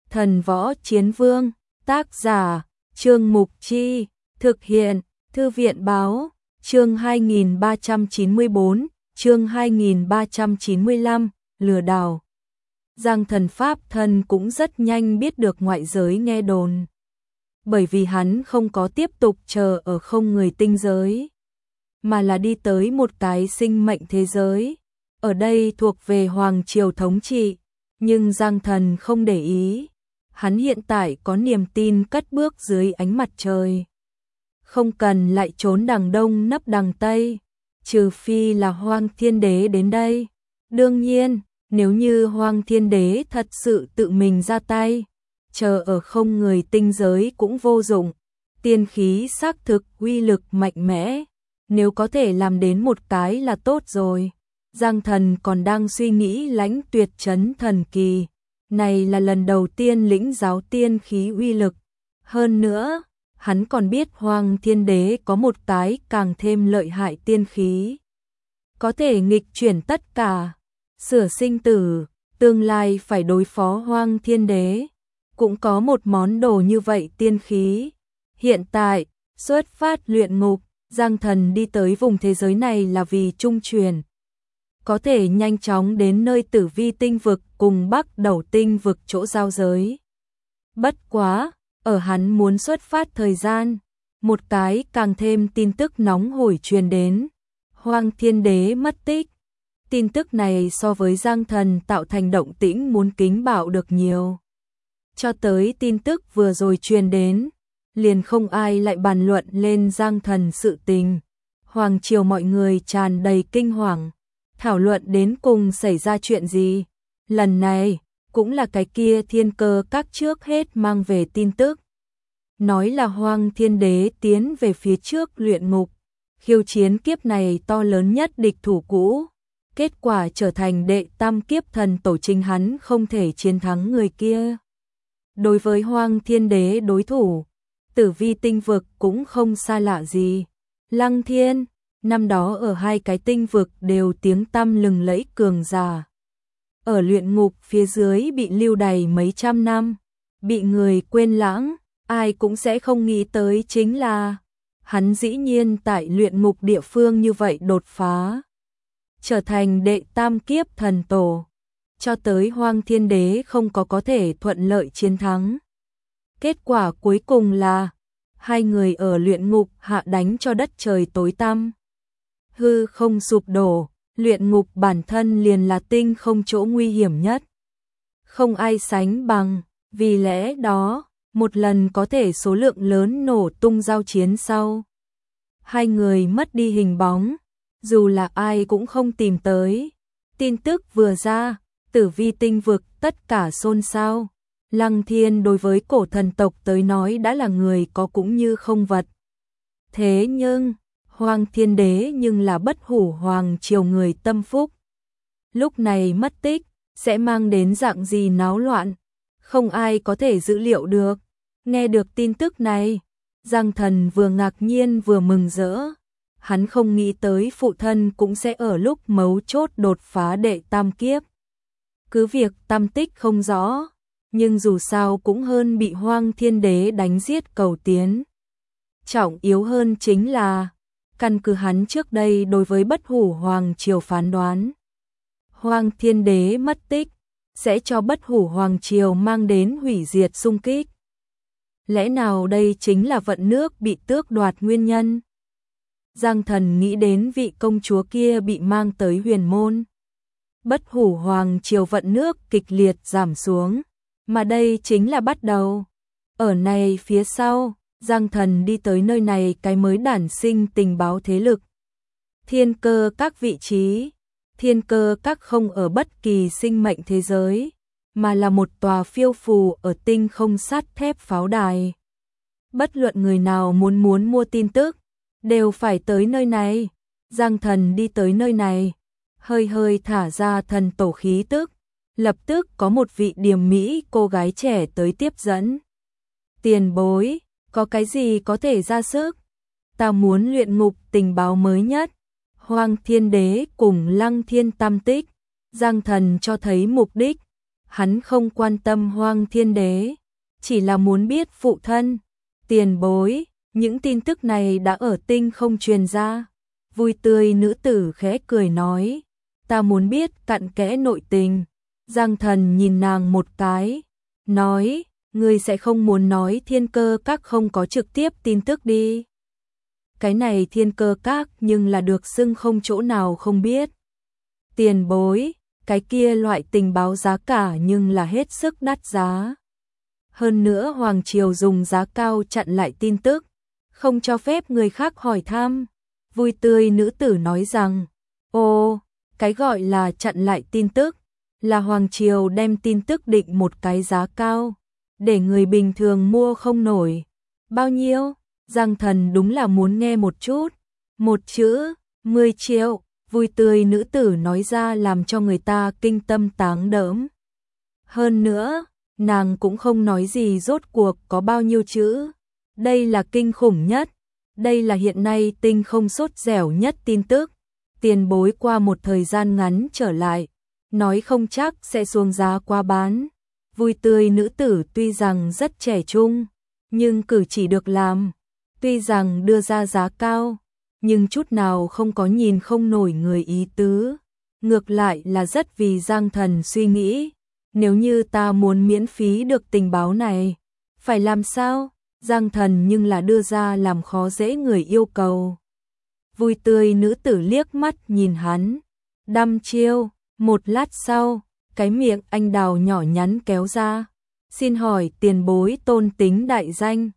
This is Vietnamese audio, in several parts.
Thần Võ Chiến Vương, tác giả, Trương Mục Chi, thực hiện, Thư viện Báo, chương 2394, chương 2395, lừa đảo. Giang Thần pháp thân cũng rất nhanh biết được ngoại giới nghe đồn. Bởi vì hắn không có tiếp tục chờ ở không người tinh giới, mà là đi tới một cái sinh mệnh thế giới. Ở đây thuộc về Hoàng Triều thống trị, nhưng Giang Thần không để ý. Hắn hiện tại có niềm tin cất bước dưới ánh mặt trời. Không cần lại trốn đằng đông nấp đằng tây, trừ phi là Hoang Thiên Đế đến đây. Đương nhiên, nếu như Hoang Thiên Đế thật sự tự mình ra tay, chờ ở không người tinh giới cũng vô dụng. Tiên khí xác thực uy lực mạnh mẽ, nếu có thể làm đến một cái là tốt rồi. Giang Thần còn đang suy nghĩ Lãnh Tuyệt Trấn thần kỳ, này là lần đầu tiên lĩnh giáo tiên khí uy lực. Hơn nữa, hắn còn biết Hoang Thiên Đế có một cái càng thêm lợi hại tiên khí, có thể nghịch chuyển tất cả, sửa sinh tử, tương lai phải đối phó Hoang Thiên Đế, cũng có một món đồ như vậy tiên khí. Hiện tại, xuất phát luyện ngục, Giang Thần đi tới vùng thế giới này là vì trung truyền, có thể nhanh chóng đến nơi Tử Vi tinh vực cùng Bắc Đầu tinh vực chỗ giao giới. Bất quá, ở hắn muốn xuất phát thời gian, một cái càng thêm tin tức nóng hổi truyền đến. Hoang Thiên Đế mất tích. Tin tức này so với Giang Thần tạo thành động tĩnh muốn kính bạo được nhiều. Cho tới tin tức vừa rồi truyền đến, liền không ai lại bàn luận lên Giang Thần sự tình. Hoàng triều mọi người tràn đầy kinh hoàng, thảo luận đến cùng xảy ra chuyện gì. Lần này, cũng là cái kia Thiên Cơ Các trước hết mang về tin tức. Nói là Hoang Thiên Đế tiến về phía trước luyện ngục, khiêu chiến kiếp này to lớn nhất địch thủ cũ. Kết quả trở thành đệ tam kiếp thần tổ, chính hắn không thể chiến thắng người kia. Đối với Hoang Thiên Đế đối thủ, Tử Vi tinh vực cũng không xa lạ gì. Lăng Thiên, năm đó ở hai cái tinh vực đều tiếng tăm lừng lẫy cường giả. Ở luyện ngục phía dưới bị lưu đày mấy trăm năm, bị người quên lãng, ai cũng sẽ không nghĩ tới chính là hắn dĩ nhiên tại luyện ngục địa phương như vậy đột phá, trở thành đệ tam kiếp thần tổ, cho tới Hoang Thiên Đế không có thể thuận lợi chiến thắng. Kết quả cuối cùng là hai người ở luyện ngục hạ đánh cho đất trời tối tăm, hư không sụp đổ. Luyện ngục bản thân liền là tinh không chỗ nguy hiểm nhất, không ai sánh bằng. Vì lẽ đó, một lần có thể số lượng lớn nổ tung giao chiến sau, hai người mất đi hình bóng, dù là ai cũng không tìm tới. Tin tức vừa ra, Tử Vi tinh vực tất cả xôn xao. Lăng Thiên đối với cổ thần tộc tới nói đã là người có cũng như không vật. Thế nhưng Hoang Thiên Đế nhưng là bất hủ hoàng triều người tâm phúc. Lúc này mất tích, sẽ mang đến dạng gì náo loạn, không ai có thể dự liệu được. Nghe được tin tức này, Giang Thần vừa ngạc nhiên vừa mừng rỡ. Hắn không nghĩ tới phụ thân cũng sẽ ở lúc mấu chốt đột phá đệ tam kiếp. Cứ việc tam tích không rõ, nhưng dù sao cũng hơn bị Hoang Thiên Đế đánh giết cầu tiến. Trọng yếu hơn chính là căn cứ hắn trước đây đối với bất hủ hoàng triều phán đoán, Hoang Thiên Đế mất tích sẽ cho bất hủ hoàng triều mang đến hủy diệt xung kích. Lẽ nào đây chính là vận nước bị tước đoạt nguyên nhân? Giang Thần nghĩ đến vị công chúa kia bị mang tới huyền môn, bất hủ hoàng triều vận nước kịch liệt giảm xuống, mà đây chính là bắt đầu. Ở này phía sau, Giang Thần đi tới nơi này cái mới đản sinh tình báo thế lực. Thiên Cơ Các vị trí. Thiên Cơ Các không ở bất kỳ sinh mệnh thế giới, mà là một tòa phiêu phù ở tinh không sắt thép pháo đài. Bất luận người nào muốn mua tin tức, đều phải tới nơi này. Giang Thần đi tới nơi này, hơi thả ra thần tổ khí tức, lập tức có một vị điềm mỹ cô gái trẻ tới tiếp dẫn. Tiền bối, có cái gì có thể ra sức? Ta muốn luyện ngục tình báo mới nhất. Hoang Thiên Đế cùng Lăng Thiên tam tích. Giang Thần cho thấy mục đích. hắn không quan tâm Hoang Thiên Đế, chỉ là muốn biết phụ thân, tiền bối, những tin tức này đã ở tinh không truyền ra. Vui tươi nữ tử khẽ cười nói, ta muốn biết cặn kẽ nội tình. Giang Thần nhìn nàng một cái, nói, ngươi sẽ không muốn nói Thiên Cơ Các không có trực tiếp tin tức đi. Cái này Thiên Cơ Các nhưng là được xưng không chỗ nào không biết. Tiền bối, cái kia loại tình báo giá cả nhưng là hết sức đắt giá. Hơn nữa Hoàng Triều dùng giá cao chặn lại tin tức, không cho phép người khác hỏi thăm. Vui tươi nữ tử nói rằng, ô, cái gọi là chặn lại tin tức, là Hoàng Triều đem tin tức định một cái giá cao, để người bình thường mua không nổi. Bao nhiêu? Giang Thần đúng là muốn nghe một chút. Một chữ, 10 triệu, vui tươi nữ tử nói ra làm cho người ta kinh tâm táng đẫm. Hơn nữa, nàng cũng không nói gì rốt cuộc có bao nhiêu chữ. Đây là kinh khủng nhất. Đây là hiện nay tinh không sốt dẻo nhất tin tức. Tiền bối qua một thời gian ngắn trở lại, nói không chắc sẽ xuống giá quá bán. Vui tươi nữ tử tuy rằng rất trẻ trung, nhưng cử chỉ được làm. Tuy rằng đưa ra giá cao, nhưng chút nào không có nhìn không nổi người ý tứ. Ngược lại là rất vì Giang Thần suy nghĩ. Nếu như ta muốn miễn phí được tình báo này, phải làm sao? Giang Thần nhưng là đưa ra làm khó dễ người yêu cầu. Vui tươi nữ tử liếc mắt nhìn hắn, đăm chiêu. Một lát sau, cái miệng anh đào nhỏ nhắn kéo ra. Xin hỏi tiền bối tôn tính đại danh.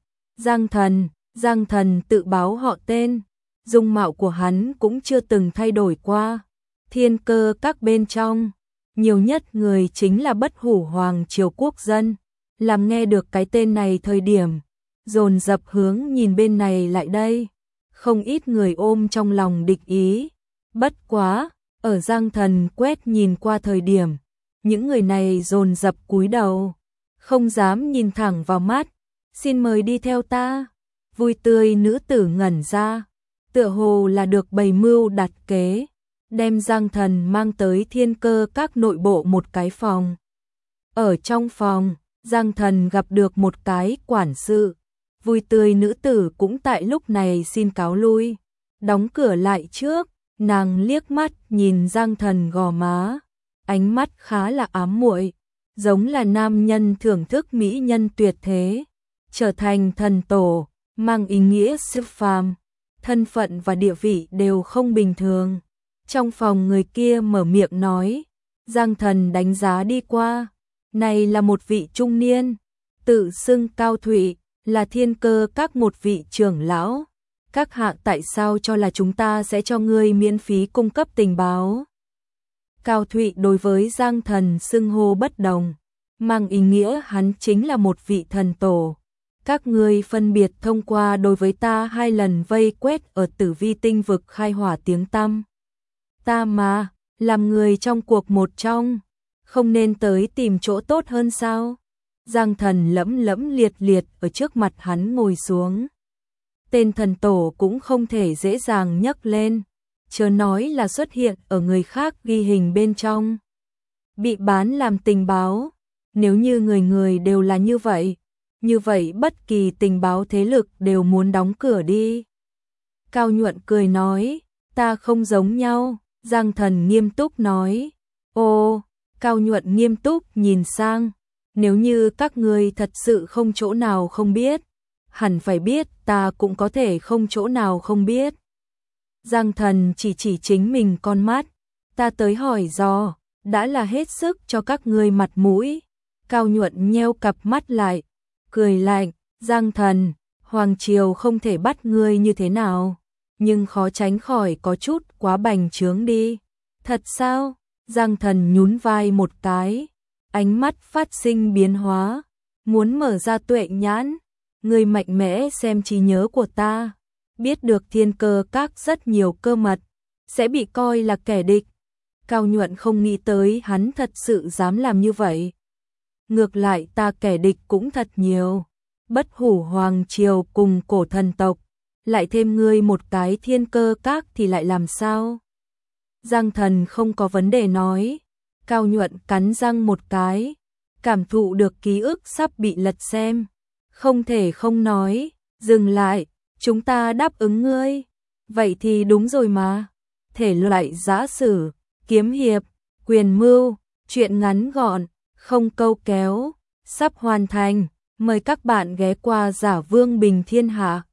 Giang Thần tự báo họ tên. Dung mạo của hắn cũng chưa từng thay đổi qua. Thiên Cơ Các bên trong, nhiều nhất người chính là Bất Hủ Hoàng Triều quốc dân. Làm nghe được cái tên này thời điểm, dồn dập hướng nhìn bên này lại đây. Không ít người ôm trong lòng địch ý. Bất quá, ở Giang Thần quét nhìn qua thời điểm, những người này dồn dập cúi đầu, không dám nhìn thẳng vào mắt. Xin mời đi theo ta. Vui tươi nữ tử ngẩn ra, tựa hồ là được bày mưu đặt kế, đem Giang Thần mang tới Thiên Cơ Các nội bộ một cái phòng. Ở trong phòng, Giang Thần gặp được một cái quản sự. Vui tươi nữ tử cũng tại lúc này xin cáo lui, đóng cửa lại trước. Nàng liếc mắt nhìn Giang Thần gò má, ánh mắt khá là ám muội, giống là nam nhân thưởng thức mỹ nhân tuyệt thế, trở thành thần tổ, mang ý nghĩa siêu phàm, thân phận và địa vị đều không bình thường. Trong phòng người kia mở miệng nói, Giang Thần đánh giá đi qua, này là một vị trung niên, tự xưng Cao Thụy, là Thiên Cơ Các một vị trưởng lão. Các hạ tại sao cho là chúng ta sẽ cho ngươi miễn phí cung cấp tình báo? Cao Thụy đối với Giang Thần xưng hô bất đồng, mang ý nghĩa hắn chính là một vị thần tổ. Các ngươi phân biệt thông qua đối với ta 2 lần vây quét ở Tử Vi tinh vực khai hỏa tiếng tăm. Ta mà, làm người trong cuộc một trong, không nên tới tìm chỗ tốt hơn sao? Giang Thần lẫm lẫm liệt liệt ở trước mặt hắn ngồi xuống. Tên thần tổ cũng không thể dễ dàng nhấc lên, chớ nói là xuất hiện ở người khác ghi hình bên trong. Bị bán làm tình báo, nếu như người người đều là như vậy bất kỳ tình báo thế lực đều muốn đóng cửa đi. Cao Nhuận cười nói, ta không giống nhau. Giang Thần nghiêm túc nói, ô, Cao Nhuận nghiêm túc nhìn sang, nếu như các ngươi thật sự không chỗ nào không biết, hẳn phải biết ta cũng có thể không chỗ nào không biết. Giang Thần chỉ chính mình con mắt, ta tới hỏi dò, đã là hết sức cho các ngươi mặt mũi. Cao Nhuận nheo cặp mắt lại, cười lạnh, Giang Thần, Hoàng Triều không thể bắt ngươi như thế nào, nhưng khó tránh khỏi có chút quá bành trướng đi. Thật sao? Giang Thần nhún vai một cái, ánh mắt phát sinh biến hóa, muốn mở ra tuệ nhãn. Người mạnh mẽ xem trí nhớ của ta, biết được Thiên Cơ Các rất nhiều cơ mật, sẽ bị coi là kẻ địch. Cao Nhuận không nghĩ tới hắn thật sự dám làm như vậy. Ngược lại ta kẻ địch cũng thật nhiều, Bất Hủ Hoàng Triều cùng cổ thần tộc, lại thêm ngươi một cái Thiên Cơ Các thì lại làm sao? Giang Thần không có vấn đề nói. Cao Nhuận cắn răng một cái, cảm thụ được ký ức sắp bị lật xem. Không thể không nói, dừng lại, chúng ta đáp ứng ngươi. Vậy thì đúng rồi mà. Thể loại giã sử, kiếm hiệp, quyền mưu, truyện ngắn gọn, không câu kéo, sắp hoàn thành. Mời các bạn ghé qua Giả Vương Bình Thiên Hạ.